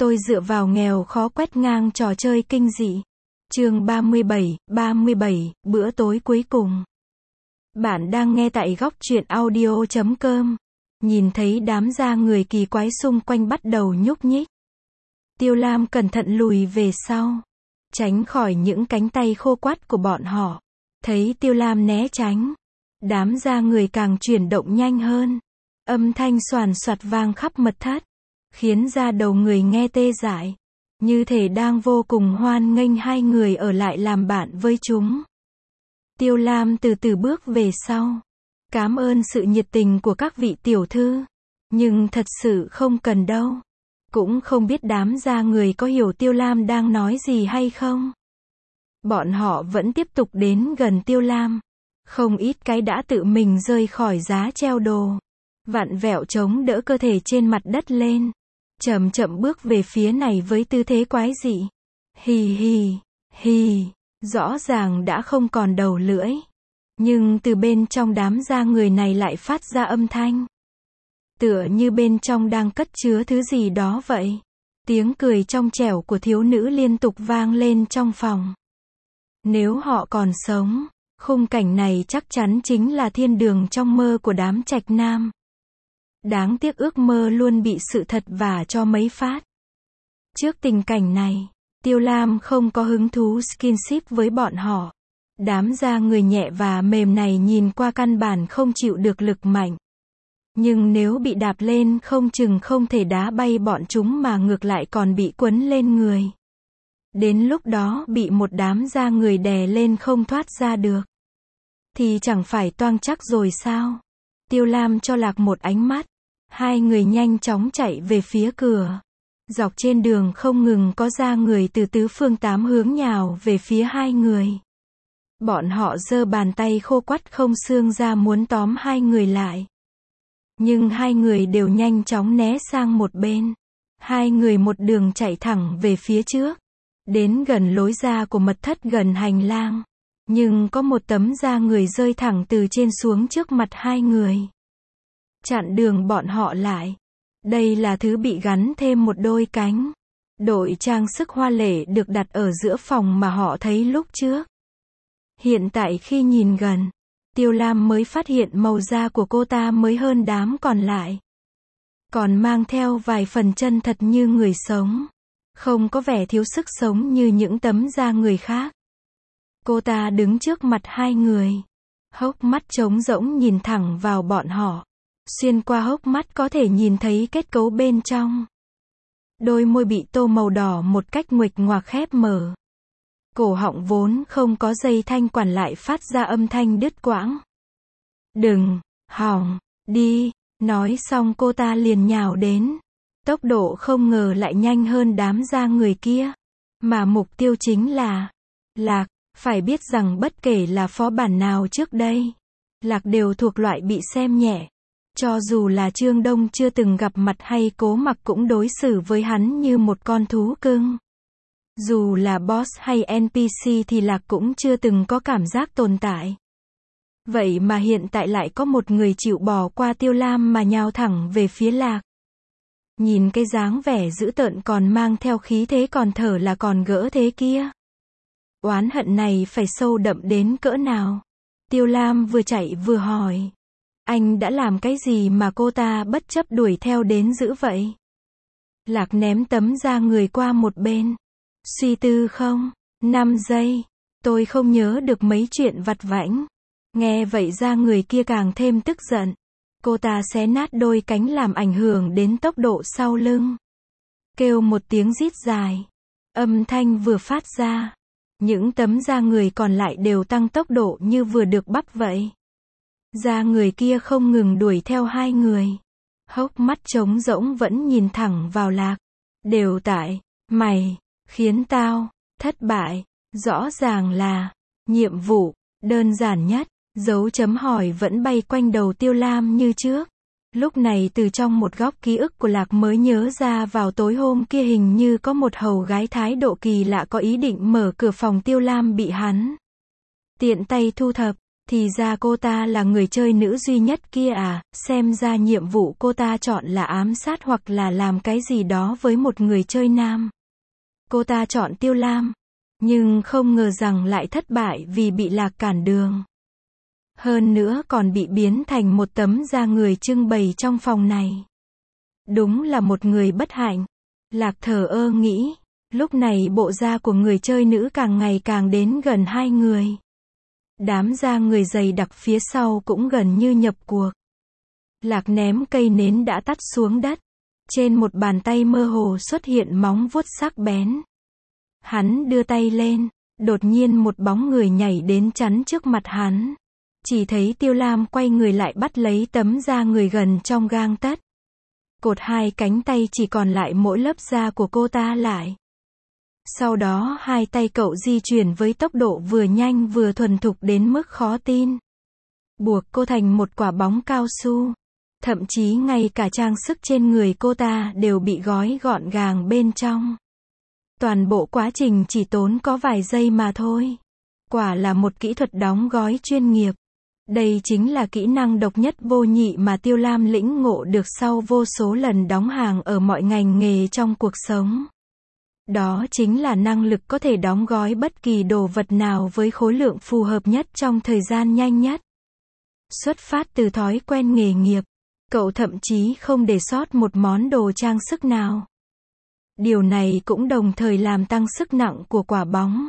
Tôi dựa vào nghèo khó quét ngang trò chơi kinh dị. Chương 37, bữa tối cuối cùng. Bạn đang nghe tại góc truyện audio.com. Nhìn thấy đám da người kỳ quái xung quanh bắt đầu nhúc nhích. Tiêu Lam cẩn thận lùi về sau, tránh khỏi những cánh tay khô quắt của bọn họ. Thấy Tiêu Lam né tránh, đám da người càng chuyển động nhanh hơn. Âm thanh xoàn xoạt vang khắp mật thất, khiến da đầu người nghe tê dại, như thể đang vô cùng hoan nghênh hai người ở lại làm bạn với chúng. Tiêu Lam từ từ bước về sau. Cảm ơn sự nhiệt tình của các vị tiểu thư, nhưng thật sự không cần đâu. Cũng không biết đám da người có hiểu Tiêu Lam đang nói gì hay không. Bọn họ vẫn tiếp tục đến gần Tiêu Lam. Không ít cái đã tự mình rơi khỏi giá treo đồ, vặn vẹo chống đỡ cơ thể trên mặt đất lên, chậm chậm bước về phía này với tư thế quái dị. Hì hì, hì, rõ ràng đã không còn đầu lưỡi, nhưng từ bên trong đám da người này lại phát ra âm thanh, tựa như bên trong đang cất chứa thứ gì đó vậy. Tiếng cười trong trẻo của thiếu nữ liên tục vang lên trong phòng. Nếu họ còn sống, khung cảnh này chắc chắn chính là thiên đường trong mơ của đám trạch nam. Đáng tiếc ước mơ luôn bị sự thật vả cho mấy phát. Trước tình cảnh này, Tiêu Lam không có hứng thú skinship với bọn họ. Đám da người nhẹ và mềm này nhìn qua căn bản không chịu được lực mạnh. Nhưng nếu bị đạp lên không chừng không thể đá bay bọn chúng mà ngược lại còn bị quấn lên người. Đến lúc đó bị một đám da người đè lên không thoát ra được, thì chẳng phải toang chắc rồi sao? Tiêu Lam cho Lạc một ánh mắt. Hai người nhanh chóng chạy về phía cửa. Dọc trên đường không ngừng có da người từ tứ phương tám hướng nhào về phía hai người. Bọn họ giơ bàn tay khô quắt không xương ra muốn tóm hai người lại. Nhưng hai người đều nhanh chóng né sang một bên. Hai người một đường chạy thẳng về phía trước, đến gần lối ra của mật thất gần hành lang. Nhưng có một tấm da người rơi thẳng từ trên xuống trước mặt hai người, chặn đường bọn họ lại. Đây là thứ bị gắn thêm một đôi cánh. Đội trang sức hoa lệ được đặt ở giữa phòng mà họ thấy lúc trước. Hiện tại khi nhìn gần, Tiêu Lam mới phát hiện màu da của cô ta mới hơn đám còn lại. Còn mang theo vài phần chân thật như người sống. Không có vẻ thiếu sức sống như những tấm da người khác. Cô ta đứng trước mặt hai người, hốc mắt trống rỗng nhìn thẳng vào bọn họ. Xuyên qua hốc mắt có thể nhìn thấy kết cấu bên trong. Đôi môi bị tô màu đỏ một cách nguệch ngoạc khép mở. Cổ họng vốn không có dây thanh quản lại phát ra âm thanh đứt quãng. Đừng, hỏng, đi. Nói xong cô ta liền nhào đến. Tốc độ không ngờ lại nhanh hơn đám da người kia. Mà mục tiêu chính là Lạc. Phải biết rằng bất kể là phó bản nào trước đây, Lạc đều thuộc loại bị xem nhẹ. Cho dù là Trương Đông chưa từng gặp mặt hay Cố Mặc cũng đối xử với hắn như một con thú cưng. Dù là boss hay NPC thì Lạc cũng chưa từng có cảm giác tồn tại. Vậy mà hiện tại lại có một người chịu bỏ qua Tiêu Lam mà nhào thẳng về phía Lạc. Nhìn cái dáng vẻ dữ tợn còn mang theo khí thế còn thở là còn gỡ thế kia. Oán hận này phải sâu đậm đến cỡ nào? Tiêu Lam vừa chạy vừa hỏi. Anh đã làm cái gì mà cô ta bất chấp đuổi theo đến dữ vậy? Lạc ném tấm da người qua một bên. Suy tư không? 5 giây. Tôi không nhớ được mấy chuyện vặt vãnh. Nghe vậy da người kia càng thêm tức giận. Cô ta xé nát đôi cánh làm ảnh hưởng đến tốc độ sau lưng. Kêu một tiếng rít dài. Âm thanh vừa phát ra, những tấm da người còn lại đều tăng tốc độ như vừa được bắp vậy. Da người kia không ngừng đuổi theo hai người. Hốc mắt trống rỗng vẫn nhìn thẳng vào Lạc. Đều tại mày khiến tao thất bại. Rõ ràng là nhiệm vụ đơn giản nhất. Dấu chấm hỏi vẫn bay quanh đầu Tiêu Lam như trước. Lúc này từ trong một góc ký ức của Lạc mới nhớ ra vào tối hôm kia hình như có một hầu gái thái độ kỳ lạ có ý định mở cửa phòng Tiêu Lam bị hắn tiện tay thu thập. Thì ra cô ta là người chơi nữ duy nhất kia à, xem ra nhiệm vụ cô ta chọn là ám sát hoặc là làm cái gì đó với một người chơi nam. Cô ta chọn Tiêu Lam, nhưng không ngờ rằng lại thất bại vì bị Lạc cản đường. Hơn nữa còn bị biến thành một tấm da người trưng bày trong phòng này. Đúng là một người bất hạnh. Lạc thờ ơ nghĩ, lúc này bộ da của người chơi nữ càng ngày càng đến gần hai người. Đám da người dày đặc phía sau cũng gần như nhập cuộc. Lạc ném cây nến đã tắt xuống đất. Trên một bàn tay mơ hồ xuất hiện móng vuốt sắc bén. Hắn đưa tay lên, đột nhiên một bóng người nhảy đến chắn trước mặt hắn. Chỉ thấy Tiêu Lam quay người lại bắt lấy tấm da người gần trong gang tấc. Cột hai cánh tay chỉ còn lại mỗi lớp da của cô ta lại. Sau đó hai tay cậu di chuyển với tốc độ vừa nhanh vừa thuần thục đến mức khó tin. Buộc cô thành một quả bóng cao su. Thậm chí ngay cả trang sức trên người cô ta đều bị gói gọn gàng bên trong. Toàn bộ quá trình chỉ tốn có vài giây mà thôi. Quả là một kỹ thuật đóng gói chuyên nghiệp. Đây chính là kỹ năng độc nhất vô nhị mà Tiêu Lam lĩnh ngộ được sau vô số lần đóng hàng ở mọi ngành nghề trong cuộc sống. Đó chính là năng lực có thể đóng gói bất kỳ đồ vật nào với khối lượng phù hợp nhất trong thời gian nhanh nhất. Xuất phát từ thói quen nghề nghiệp, cậu thậm chí không để sót một món đồ trang sức nào. Điều này cũng đồng thời làm tăng sức nặng của quả bóng.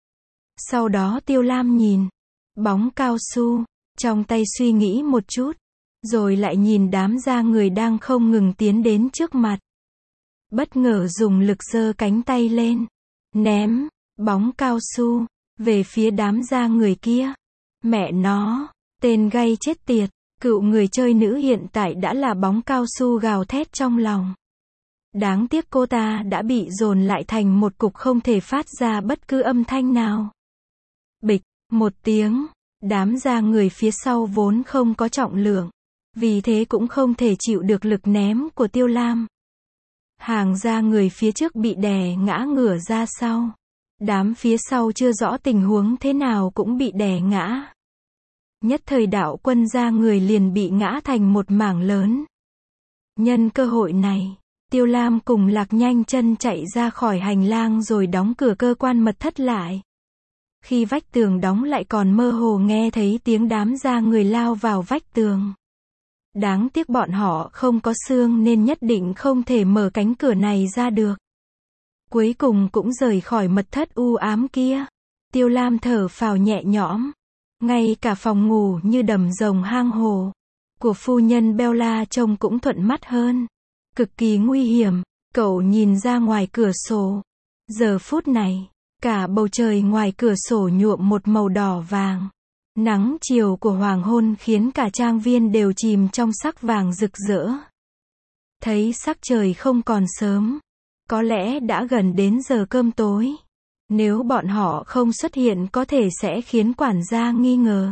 Sau đó Tiêu Lam nhìn bóng cao su, trong tay suy nghĩ một chút, rồi lại nhìn đám da người đang không ngừng tiến đến trước mặt. Bất ngờ dùng lực giơ cánh tay lên, ném bóng cao su về phía đám da người kia. Mẹ nó, tên gay chết tiệt, cựu người chơi nữ hiện tại đã là bóng cao su gào thét trong lòng. Đáng tiếc cô ta đã bị dồn lại thành một cục không thể phát ra bất cứ âm thanh nào. Bịch, một tiếng, đám da người phía sau vốn không có trọng lượng, vì thế cũng không thể chịu được lực ném của Tiêu Lam. Hàng da người phía trước bị đè ngã ngửa ra sau. Đám phía sau chưa rõ tình huống thế nào cũng bị đè ngã. Nhất thời đạo quân da người liền bị ngã thành một mảng lớn. Nhân cơ hội này, Tiêu Lam cùng Lạc nhanh chân chạy ra khỏi hành lang rồi đóng cửa cơ quan mật thất lại. Khi vách tường đóng lại còn mơ hồ nghe thấy tiếng đám da người lao vào vách tường. Đáng tiếc bọn họ không có xương nên nhất định không thể mở cánh cửa này ra được. Cuối cùng cũng rời khỏi mật thất u ám kia. Tiêu Lam thở phào nhẹ nhõm. Ngay cả phòng ngủ như đầm rồng hang hồ của phu nhân Bella trông cũng thuận mắt hơn. Cực kỳ nguy hiểm, cậu nhìn ra ngoài cửa sổ. Giờ phút này, cả bầu trời ngoài cửa sổ nhuộm một màu đỏ vàng. Nắng chiều của hoàng hôn khiến cả trang viên đều chìm trong sắc vàng rực rỡ. Thấy sắc trời không còn sớm, có lẽ đã gần đến giờ cơm tối. Nếu bọn họ không xuất hiện có thể sẽ khiến quản gia nghi ngờ.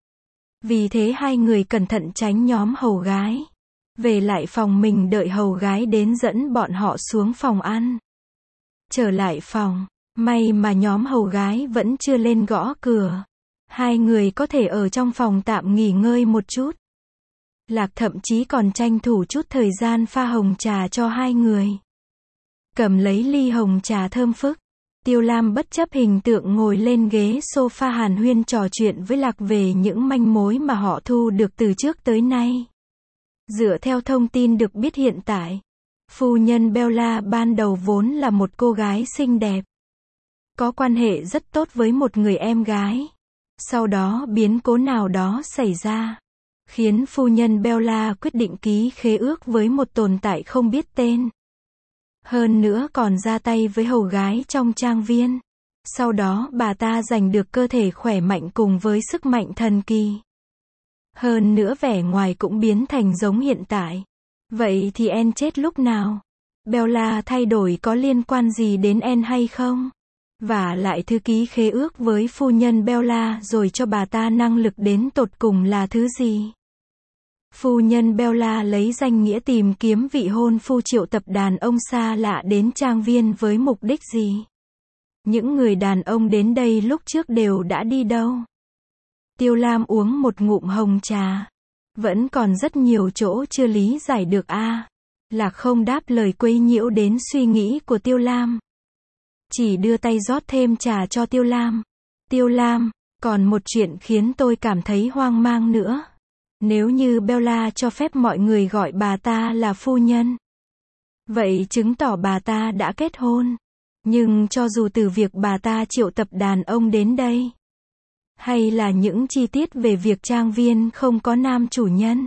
Vì thế hai người cẩn thận tránh nhóm hầu gái. Về lại phòng mình đợi hầu gái đến dẫn bọn họ xuống phòng ăn. Trở lại phòng, may mà nhóm hầu gái vẫn chưa lên gõ cửa. Hai người có thể ở trong phòng tạm nghỉ ngơi một chút. Lạc thậm chí còn tranh thủ chút thời gian pha hồng trà cho hai người. Cầm lấy ly hồng trà thơm phức, Tiêu Lam bất chấp hình tượng ngồi lên ghế sofa hàn huyên trò chuyện với Lạc về những manh mối mà họ thu được từ trước tới nay. Dựa theo thông tin được biết hiện tại, phu nhân Bella ban đầu vốn là một cô gái xinh đẹp. Có quan hệ rất tốt với một người em gái. Sau đó biến cố nào đó xảy ra, khiến phu nhân Bella quyết định ký khế ước với một tồn tại không biết tên. Hơn nữa còn ra tay với hầu gái trong trang viên. Sau đó bà ta giành được cơ thể khỏe mạnh cùng với sức mạnh thần kỳ. Hơn nữa vẻ ngoài cũng biến thành giống hiện tại. Vậy thì En chết lúc nào? Bella thay đổi có liên quan gì đến En hay không? Và lại thư ký khế ước với phu nhân Bella rồi cho bà ta năng lực đến tột cùng là thứ gì? Phu nhân Bella lấy danh nghĩa tìm kiếm vị hôn phu triệu tập đàn ông xa lạ đến trang viên với mục đích gì? Những người đàn ông đến đây lúc trước đều đã đi đâu? Tiêu Lam uống một ngụm hồng trà. Vẫn còn rất nhiều chỗ chưa lý giải được a. Lạc không đáp lời quấy nhiễu đến suy nghĩ của Tiêu Lam. Chỉ đưa tay rót thêm trà cho Tiêu Lam. Tiêu Lam, còn một chuyện khiến tôi cảm thấy hoang mang nữa. Nếu như Bella cho phép mọi người gọi bà ta là phu nhân, vậy chứng tỏ bà ta đã kết hôn. Nhưng cho dù từ việc bà ta triệu tập đàn ông đến đây, hay là những chi tiết về việc trang viên không có nam chủ nhân,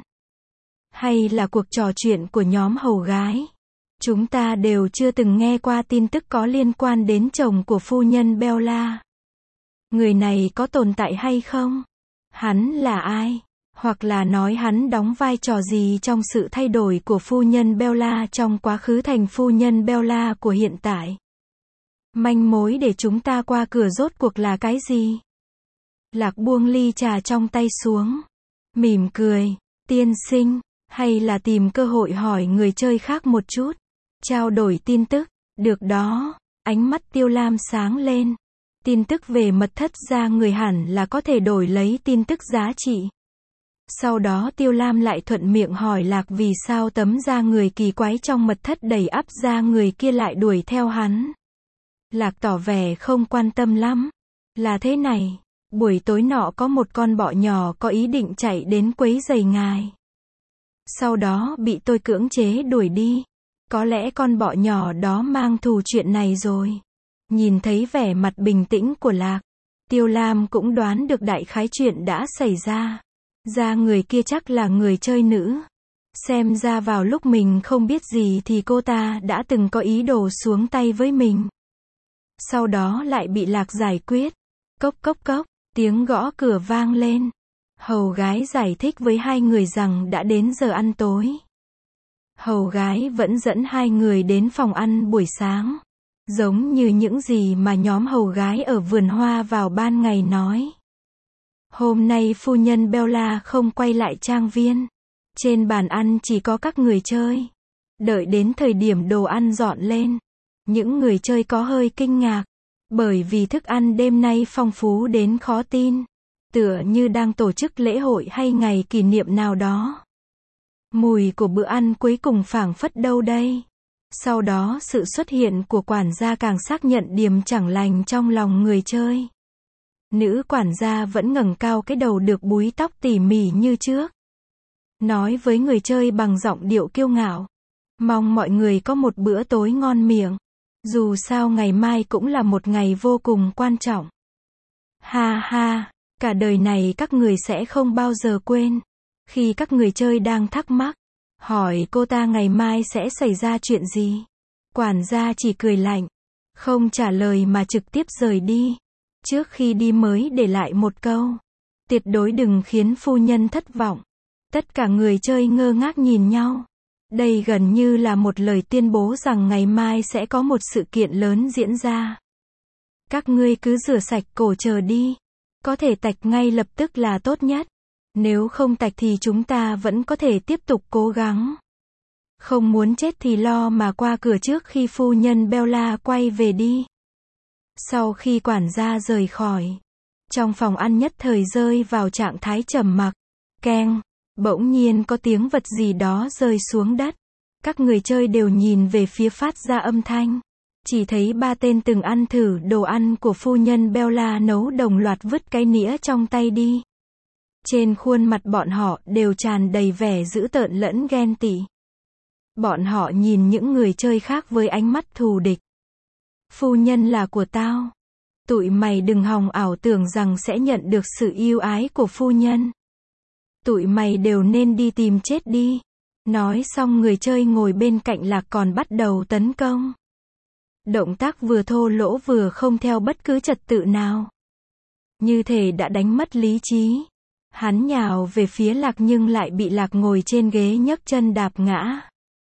hay là cuộc trò chuyện của nhóm hầu gái, chúng ta đều chưa từng nghe qua tin tức có liên quan đến chồng của phu nhân Bella. Người này có tồn tại hay không? Hắn là ai? Hoặc là nói hắn đóng vai trò gì trong sự thay đổi của phu nhân Bella trong quá khứ thành phu nhân Bella của hiện tại? Manh mối để chúng ta qua cửa rốt cuộc là cái gì? Lạc buông ly trà trong tay xuống. Mỉm cười. Tiên sinh, hay là tìm cơ hội hỏi người chơi khác một chút. Trao đổi tin tức. Được đó. Ánh mắt Tiêu Lam sáng lên. Tin tức về mật thất ra người hẳn là có thể đổi lấy tin tức giá trị. Sau đó Tiêu Lam lại thuận miệng hỏi Lạc vì sao tấm da người kỳ quái trong mật thất đầy ắp da người kia lại đuổi theo hắn. Lạc tỏ vẻ không quan tâm lắm. Là thế này, buổi tối nọ có một con bọ nhỏ có ý định chạy đến quấy rầy ngài. Sau đó bị tôi cưỡng chế đuổi đi. Có lẽ con bọ nhỏ đó mang thù chuyện này rồi. Nhìn thấy vẻ mặt bình tĩnh của Lạc, Tiêu Lam cũng đoán được đại khái chuyện đã xảy ra. Da người kia chắc là người chơi nữ. Xem ra vào lúc mình không biết gì thì cô ta đã từng có ý đồ xuống tay với mình. Sau đó lại bị Lạc giải quyết. Cốc cốc cốc, tiếng gõ cửa vang lên. Hầu gái giải thích với hai người rằng đã đến giờ ăn tối. Hầu gái vẫn dẫn hai người đến phòng ăn buổi sáng. Giống như những gì mà nhóm hầu gái ở vườn hoa vào ban ngày nói. Hôm nay phu nhân Bella không quay lại trang viên. Trên bàn ăn chỉ có các người chơi. Đợi đến thời điểm đồ ăn dọn lên, những người chơi có hơi kinh ngạc. Bởi vì thức ăn đêm nay phong phú đến khó tin. Tựa như đang tổ chức lễ hội hay ngày kỷ niệm nào đó. Mùi của bữa ăn cuối cùng phảng phất đâu đây. Sau đó sự xuất hiện của quản gia càng xác nhận điểm chẳng lành trong lòng người chơi. Nữ quản gia vẫn ngẩng cao cái đầu được búi tóc tỉ mỉ như trước. Nói với người chơi bằng giọng điệu kiêu ngạo. Mong mọi người có một bữa tối ngon miệng. Dù sao ngày mai cũng là một ngày vô cùng quan trọng. Ha ha, cả đời này các người sẽ không bao giờ quên. Khi các người chơi đang thắc mắc, hỏi cô ta ngày mai sẽ xảy ra chuyện gì. Quản gia chỉ cười lạnh, không trả lời mà trực tiếp rời đi. Trước khi đi mới để lại một câu. Tuyệt đối đừng khiến phu nhân thất vọng. Tất cả người chơi ngơ ngác nhìn nhau. Đây gần như là một lời tuyên bố rằng ngày mai sẽ có một sự kiện lớn diễn ra. Các ngươi cứ rửa sạch cổ chờ đi. Có thể tạch ngay lập tức là tốt nhất. Nếu không tạch thì chúng ta vẫn có thể tiếp tục cố gắng. Không muốn chết thì lo mà qua cửa trước khi phu nhân Bella quay về đi. Sau khi quản gia rời khỏi, trong phòng ăn nhất thời rơi vào trạng thái trầm mặc. Keng, bỗng nhiên có tiếng vật gì đó rơi xuống đất. Các người chơi đều nhìn về phía phát ra âm thanh. Chỉ thấy ba tên từng ăn thử đồ ăn của phu nhân Bella nấu đồng loạt vứt cái nĩa trong tay đi. Trên khuôn mặt bọn họ đều tràn đầy vẻ dữ tợn lẫn ghen tị. Bọn họ nhìn những người chơi khác với ánh mắt thù địch. Phu nhân là của tao. Tụi mày đừng hòng ảo tưởng rằng sẽ nhận được sự yêu ái của phu nhân. Tụi mày đều nên đi tìm chết đi. Nói xong người chơi ngồi bên cạnh Lạc còn bắt đầu tấn công. Động tác vừa thô lỗ vừa không theo bất cứ trật tự nào. Như thể đã đánh mất lý trí. Hắn nhào về phía Lạc nhưng lại bị Lạc ngồi trên ghế nhấc chân đạp ngã.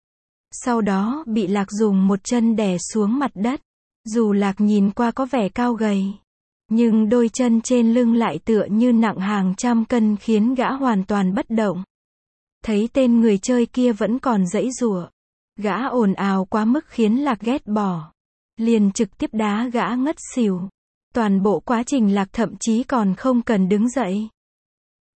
Sau đó bị Lạc dùng một chân đè xuống mặt đất. Dù Lạc nhìn qua có vẻ cao gầy, nhưng đôi chân trên lưng lại tựa như nặng hàng trăm cân khiến gã hoàn toàn bất động. Thấy tên người chơi kia vẫn còn giãy giụa, gã ồn ào quá mức khiến Lạc ghét bỏ. Liền trực tiếp đá gã ngất xỉu. Toàn bộ quá trình Lạc thậm chí còn không cần đứng dậy.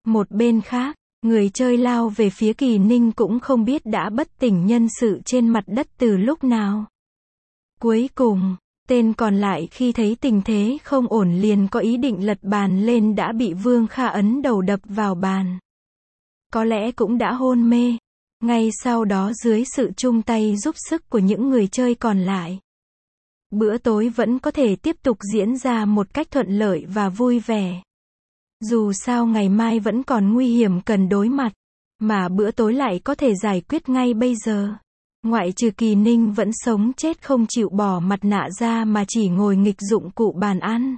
Một bên khác, người chơi lao về phía Kỳ Ninh cũng không biết đã bất tỉnh nhân sự trên mặt đất từ lúc nào. Cuối cùng, tên còn lại khi thấy tình thế không ổn liền có ý định lật bàn lên đã bị Vương Kha ấn đầu đập vào bàn. Có lẽ cũng đã hôn mê. Ngay sau đó dưới sự chung tay giúp sức của những người chơi còn lại, bữa tối vẫn có thể tiếp tục diễn ra một cách thuận lợi và vui vẻ. Dù sao ngày mai vẫn còn nguy hiểm cần đối mặt, mà bữa tối lại có thể giải quyết ngay bây giờ. Ngoại trừ Kỳ Ninh vẫn sống chết không chịu bỏ mặt nạ ra mà chỉ ngồi nghịch dụng cụ bàn ăn.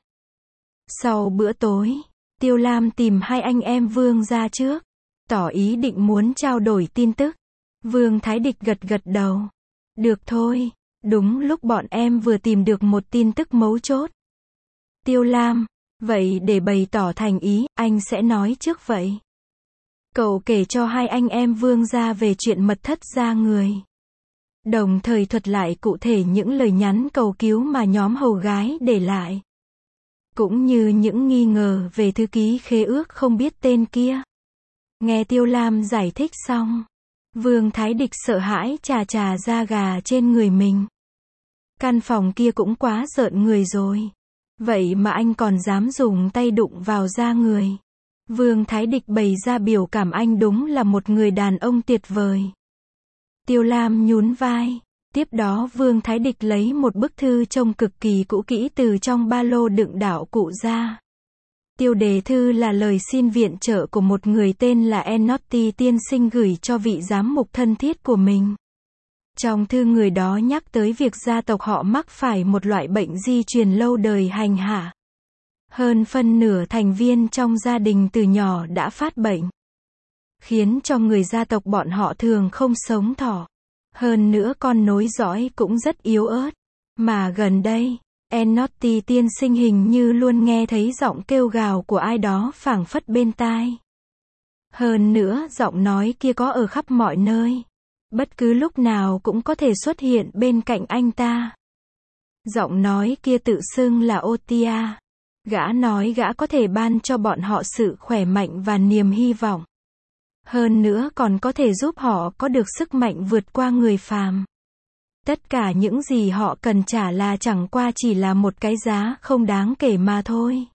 Sau bữa tối, Tiêu Lam tìm hai anh em Vương ra trước, tỏ ý định muốn trao đổi tin tức. Vương Thái Địch gật gật đầu. Được thôi, đúng lúc bọn em vừa tìm được một tin tức mấu chốt. Tiêu Lam, vậy để bày tỏ thành ý, anh sẽ nói trước vậy. Cậu kể cho hai anh em Vương ra về chuyện mật thất ra người. Đồng thời thuật lại cụ thể những lời nhắn cầu cứu mà nhóm hầu gái để lại. Cũng như những nghi ngờ về thư ký khế ước không biết tên kia. Nghe Tiêu Lam giải thích xong, Vương Thái Địch sợ hãi chà chà da gà trên người mình. Căn phòng kia cũng quá rợn người rồi. Vậy mà anh còn dám dùng tay đụng vào da người. Vương Thái Địch bày ra biểu cảm anh đúng là một người đàn ông tuyệt vời. Tiêu Lam nhún vai. Tiếp đó Vương Thái Địch lấy một bức thư trông cực kỳ cũ kỹ từ trong ba lô đựng đạo cụ ra. Tiêu đề thư là lời xin viện trợ của một người tên là Enotti tiên sinh gửi cho vị giám mục thân thiết của mình. Trong thư người đó nhắc tới việc gia tộc họ mắc phải một loại bệnh di truyền lâu đời hành hạ. Hơn phân nửa thành viên trong gia đình từ nhỏ đã phát bệnh, khiến cho người gia tộc bọn họ thường không sống thọ. Hơn nữa con nối dõi cũng rất yếu ớt. Mà gần đây, Enotti tiên sinh hình như luôn nghe thấy giọng kêu gào của ai đó phảng phất bên tai. Hơn nữa giọng nói kia có ở khắp mọi nơi. Bất cứ lúc nào cũng có thể xuất hiện bên cạnh anh ta. Giọng nói kia tự xưng là Otia. Gã nói gã có thể ban cho bọn họ sự khỏe mạnh và niềm hy vọng. Hơn nữa còn có thể giúp họ có được sức mạnh vượt qua người phàm. Tất cả những gì họ cần trả là chẳng qua chỉ là một cái giá không đáng kể mà thôi.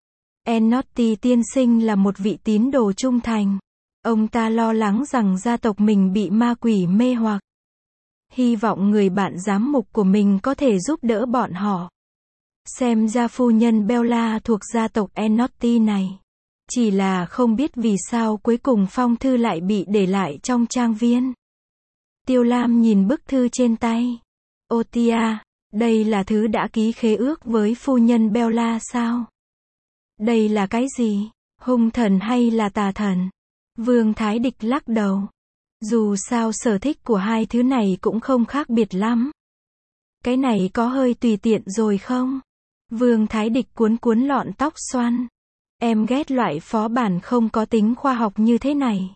Enotti tiên sinh là một vị tín đồ trung thành. Ông ta lo lắng rằng gia tộc mình bị ma quỷ mê hoặc. Hy vọng người bạn giám mục của mình có thể giúp đỡ bọn họ. Xem ra phu nhân Bella thuộc gia tộc Enotti này. Chỉ là không biết vì sao cuối cùng phong thư lại bị để lại trong trang viên. Tiêu Lam nhìn bức thư trên tay. Otia, đây là thứ đã ký khế ước với phu nhân Bella sao? Đây là cái gì? Hung thần hay là tà thần? Vương Thái Địch lắc đầu. Dù sao sở thích của hai thứ này cũng không khác biệt lắm. Cái này có hơi tùy tiện rồi không? Vương Thái Địch cuốn cuốn lọn tóc xoăn. Em ghét loại phó bản không có tính khoa học như thế này.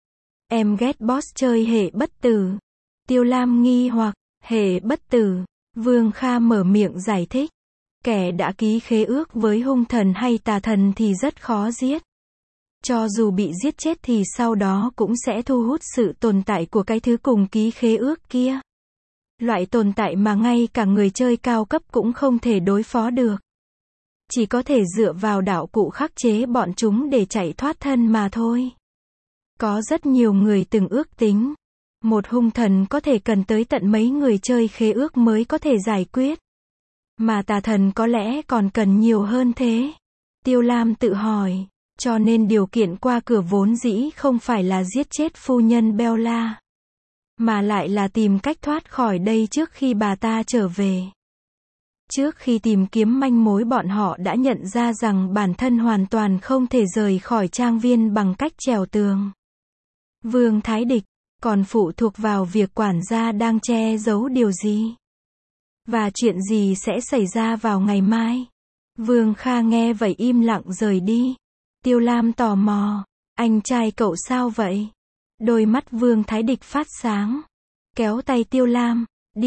Em ghét boss chơi hệ bất tử. Tiêu Lam nghi hoặc, hệ bất tử. Vương Kha mở miệng giải thích. Kẻ đã ký khế ước với hung thần hay tà thần thì rất khó giết. Cho dù bị giết chết thì sau đó cũng sẽ thu hút sự tồn tại của cái thứ cùng ký khế ước kia. Loại tồn tại mà ngay cả người chơi cao cấp cũng không thể đối phó được. Chỉ có thể dựa vào đạo cụ khắc chế bọn chúng để chạy thoát thân mà thôi. Có rất nhiều người từng ước tính. Một hung thần có thể cần tới tận mấy người chơi khế ước mới có thể giải quyết. Mà tà thần có lẽ còn cần nhiều hơn thế. Tiêu Lam tự hỏi. Cho nên điều kiện qua cửa vốn dĩ không phải là giết chết phu nhân Bella, mà lại là tìm cách thoát khỏi đây trước khi bà ta trở về. Trước khi tìm kiếm manh mối bọn họ đã nhận ra rằng bản thân hoàn toàn không thể rời khỏi trang viên bằng cách trèo tường. Vương Thái Địch, còn phụ thuộc vào việc quản gia đang che giấu điều gì? Và chuyện gì sẽ xảy ra vào ngày mai? Vương Kha nghe vậy im lặng rời đi. Tiêu Lam tò mò, anh trai cậu sao vậy? Đôi mắt Vương Thái Địch phát sáng. Kéo tay Tiêu Lam,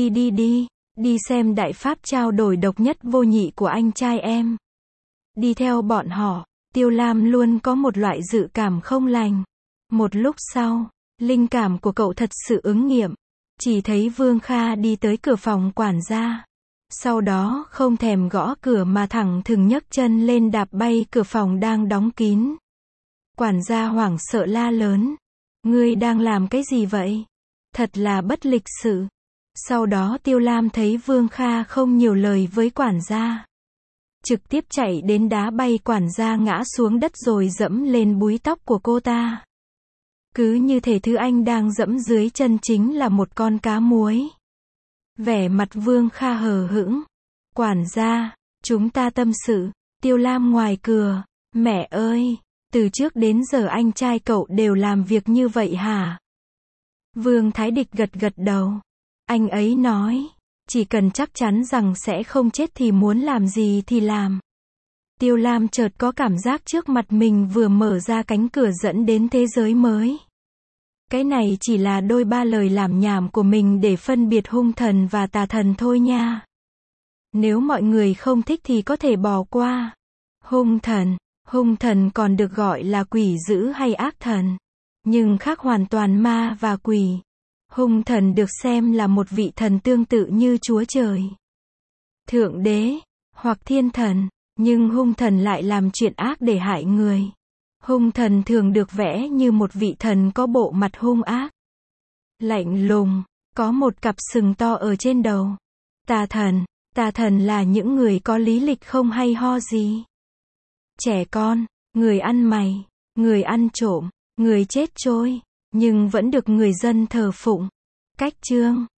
đi xem đại pháp trao đổi độc nhất vô nhị của anh trai em. Đi theo bọn họ, Tiêu Lam luôn có một loại dự cảm không lành. Một lúc sau, linh cảm của cậu thật sự ứng nghiệm. Chỉ thấy Vương Kha đi tới cửa phòng quản gia. Sau đó không thèm gõ cửa mà thẳng thừng nhấc chân lên đạp bay cửa phòng đang đóng kín. Quản gia hoảng sợ la lớn. Ngươi đang làm cái gì vậy? Thật là bất lịch sự. Sau đó Tiêu Lam thấy Vương Kha không nhiều lời với quản gia. Trực tiếp chạy đến đá bay quản gia ngã xuống đất rồi dẫm lên búi tóc của cô ta. Cứ như thể thứ anh đang dẫm dưới chân chính là một con cá muối. Vẻ mặt Vương Kha hờ hững. Quản gia, chúng ta tâm sự. Tiêu Lam ngoài cửa. Mẹ ơi, từ trước đến giờ anh trai cậu đều làm việc như vậy hả? Vương Thái Địch gật gật đầu. Anh ấy nói, chỉ cần chắc chắn rằng sẽ không chết thì muốn làm gì thì làm. Tiêu Lam chợt có cảm giác trước mặt mình vừa mở ra cánh cửa dẫn đến thế giới mới. Cái này chỉ là đôi ba lời làm nhảm của mình để phân biệt hung thần và tà thần thôi nha. Nếu mọi người không thích thì có thể bỏ qua. Hung thần còn được gọi là quỷ dữ hay ác thần. Nhưng khác hoàn toàn ma và quỷ. Hung thần được xem là một vị thần tương tự như Chúa Trời, Thượng Đế, hoặc Thiên Thần. Nhưng hung thần lại làm chuyện ác để hại người. Hung thần thường được vẽ như một vị thần có bộ mặt hung ác, lạnh lùng, có một cặp sừng to ở trên đầu. Tà thần là những người có lý lịch không hay ho gì. Trẻ con, người ăn mày, người ăn trộm, người chết trôi, nhưng vẫn được người dân thờ phụng. Cách chương